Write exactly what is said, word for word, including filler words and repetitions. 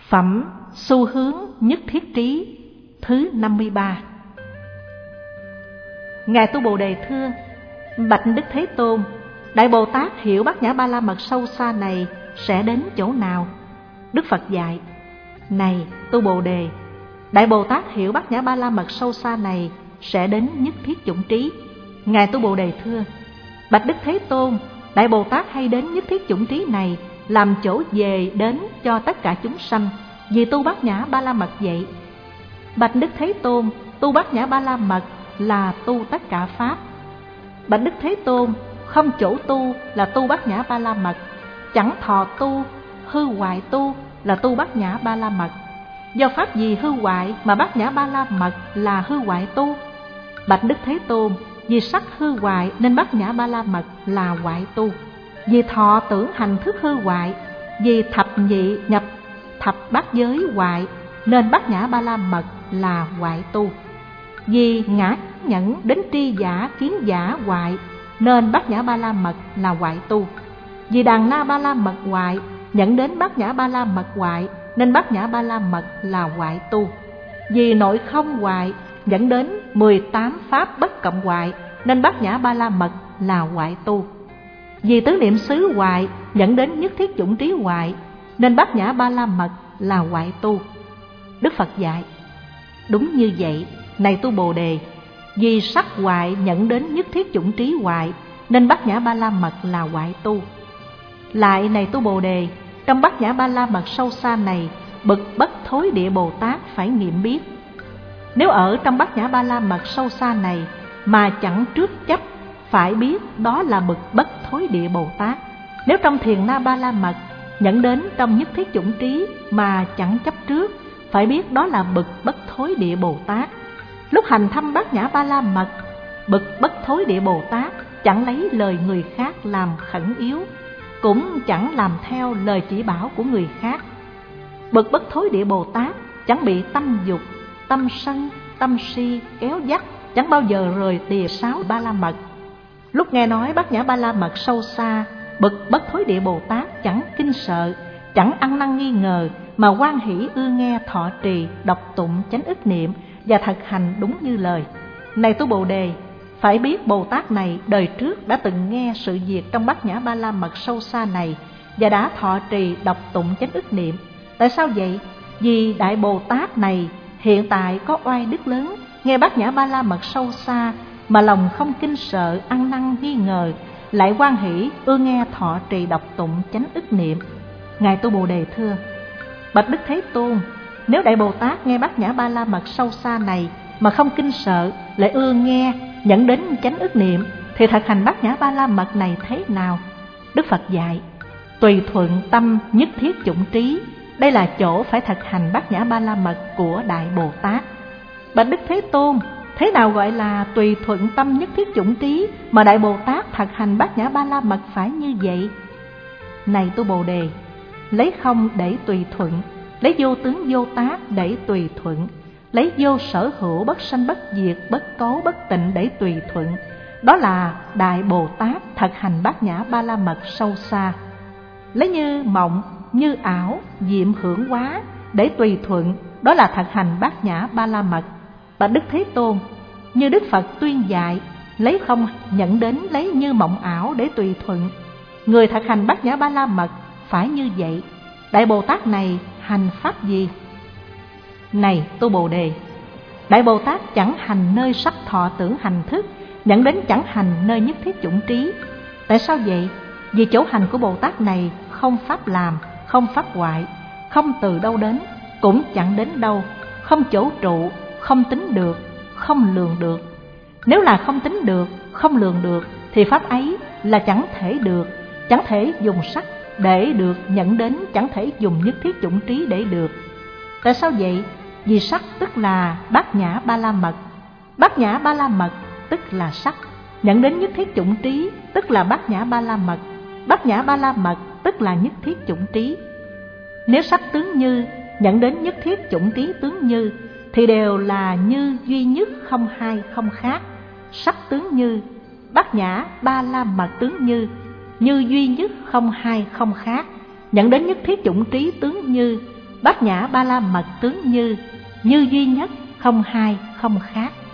Phẩm xu hướng nhất thiết trí thứ năm mươi ba. Ngài Tu Bồ Đề thưa: Bạch Đức Thế Tôn, Đại Bồ Tát hiểu Bát Nhã Ba La Mật sâu xa này sẽ đến chỗ nào? Đức Phật dạy: Này Tu Bồ Đề, Đại Bồ Tát hiểu Bát Nhã Ba La Mật sâu xa này sẽ đến nhất thiết chủng trí. Ngài Tu Bồ Đề thưa: Bạch Đức Thế Tôn, Đại Bồ Tát hay đến nhất thiết chủng trí này làm chỗ về đến cho tất cả chúng sanh, vì tu Bát Nhã Ba La Mật vậy. Bạch Đức Thế Tôn, tu Bát Nhã Ba La Mật là tu tất cả pháp. Bạch Đức Thế Tôn, không chỗ tu là tu Bát Nhã Ba La Mật, chẳng thọ tu, hư hoại tu là tu Bát Nhã Ba La Mật. Do pháp gì hư hoại mà Bát Nhã Ba La Mật là hư hoại tu? Bạch Đức Thế Tôn, vì sắc hư hoại nên Bát Nhã Ba La Mật là hoại tu. Vì thọ tưởng hành thức hư hoại, vì thập nhị nhập thập bát giới hoại nên Bát Nhã Ba La Mật là hoại tu. Vì ngã nhẫn đến tri giả kiến giả hoại nên Bát Nhã Ba La Mật là hoại tu. Vì đàn na Ba La Mật hoại nhẫn đến Bát Nhã Ba La Mật hoại nên Bát Nhã Ba La Mật là hoại tu. Vì nội không hoại dẫn đến mười tám pháp bất cộng hoại nên Bát Nhã Ba La Mật là hoại tu. Vì tứ niệm xứ hoại dẫn đến nhất thiết chủng trí hoại nên Bát Nhã Ba La Mật là hoại tu. Đức Phật dạy: Đúng như vậy, này Tu Bồ Đề, vì sắc hoại dẫn đến nhất thiết chủng trí hoại nên Bát Nhã Ba La Mật là hoại tu. Lại này Tu Bồ Đề, trong Bát Nhã Ba La Mật sâu xa này, bậc bất thối địa Bồ Tát phải nghiệm biết. Nếu ở trong Bát Nhã Ba La Mật sâu xa này mà chẳng trước chấp, phải biết đó là bậc bất thối địa Bồ Tát. Nếu trong Thiền Na Ba La Mật nhận đến trong nhất thiết chủng trí mà chẳng chấp trước, phải biết đó là bậc bất thối địa Bồ Tát. Lúc hành thăm Bát Nhã Ba La Mật, bậc bất thối địa Bồ Tát chẳng lấy lời người khác làm khẩn yếu, cũng chẳng làm theo lời chỉ bảo của người khác. Bậc bất thối địa Bồ Tát chẳng bị tâm dục, tâm sân, tâm si kéo dắt, chẳng bao giờ rời tìa sáu Ba La Mật. Lúc nghe nói Bát Nhã Ba La Mật sâu xa, bậc bất thối địa Bồ Tát chẳng kinh sợ, chẳng ăn năn nghi ngờ, mà hoan hỷ ưa nghe thọ trì, đọc tụng chánh ức niệm và thực hành đúng như lời. Này Tu Bồ Đề, phải biết Bồ Tát này đời trước đã từng nghe sự việc trong Bát Nhã Ba La Mật sâu xa này và đã thọ trì, đọc tụng chánh ức niệm. Tại sao vậy? Vì Đại Bồ Tát này hiện tại có oai đức lớn, nghe Bát Nhã Ba La Mật sâu xa mà lòng không kinh sợ, ăn năn nghi ngờ, lại hoan hỷ ưa nghe thọ trì, đọc tụng chánh ức niệm. Ngài Tu Bồ Đề thưa: Bạch Đức Thế Tôn, nếu Đại Bồ Tát nghe Bát Nhã Ba La Mật sâu xa này mà không kinh sợ, lại ưa nghe, nhận đến chánh ức niệm, thì thực hành Bát Nhã Ba La Mật này thế nào? Đức Phật dạy: Tùy thuận tâm nhất thiết chủng trí, đây là chỗ phải thực hành Bát Nhã Ba La Mật của Đại Bồ Tát. Bạch Đức Thế Tôn, thế nào gọi là tùy thuận tâm nhất thiết chủng trí mà Đại Bồ Tát thực hành Bát Nhã Ba La Mật phải như vậy? Này Tu Bồ Đề, lấy không để tùy thuận, lấy vô tướng vô tác để tùy thuận, lấy vô sở hữu bất sanh bất diệt, bất cấu bất tịnh để tùy thuận, đó là Đại Bồ Tát thực hành Bát Nhã Ba La Mật sâu xa. Lấy như mộng, như ảo, diệm hưởng hóa để tùy thuận, đó là thực hành Bát Nhã Ba La Mật. Bạch Đức Thế Tôn, như Đức Phật tuyên dạy, lấy không nhận đến lấy như mộng ảo để tùy thuận, người thực hành Bát Nhã Ba La Mật phải như vậy. Đại Bồ Tát này hành pháp gì? Này Tu Bồ Đề, Đại Bồ Tát chẳng hành nơi sắc thọ tưởng hành thức, nhận đến chẳng hành nơi nhất thiết chủng trí. Tại sao vậy? Vì chỗ hành của Bồ Tát này không pháp làm, không pháp hoại, không từ đâu đến, cũng chẳng đến đâu, không chỗ trụ, không tính được, không lường được. Nếu là không tính được, không lường được, thì pháp ấy là chẳng thể được, chẳng thể dùng sắc để được nhận đến, chẳng thể dùng nhất thiết chủng trí để được. Tại sao vậy? Vì sắc tức là Bát Nhã Ba La Mật, Bát Nhã Ba La Mật tức là sắc, nhận đến nhất thiết chủng trí tức là Bát Nhã Ba La Mật, Bát Nhã Ba La Mật tức là nhất thiết chủng trí. Nếu sắc tướng như nhận đến nhất thiết chủng trí tướng như thì đều là như duy nhất, không hai không khác. Sắc tướng như, Bát Nhã Ba La Mật tướng như, như duy nhất, không hai không khác. Nhận đến nhất thiết chủng trí tướng như, Bát Nhã Ba La Mật tướng như, như duy nhất, không hai không khác.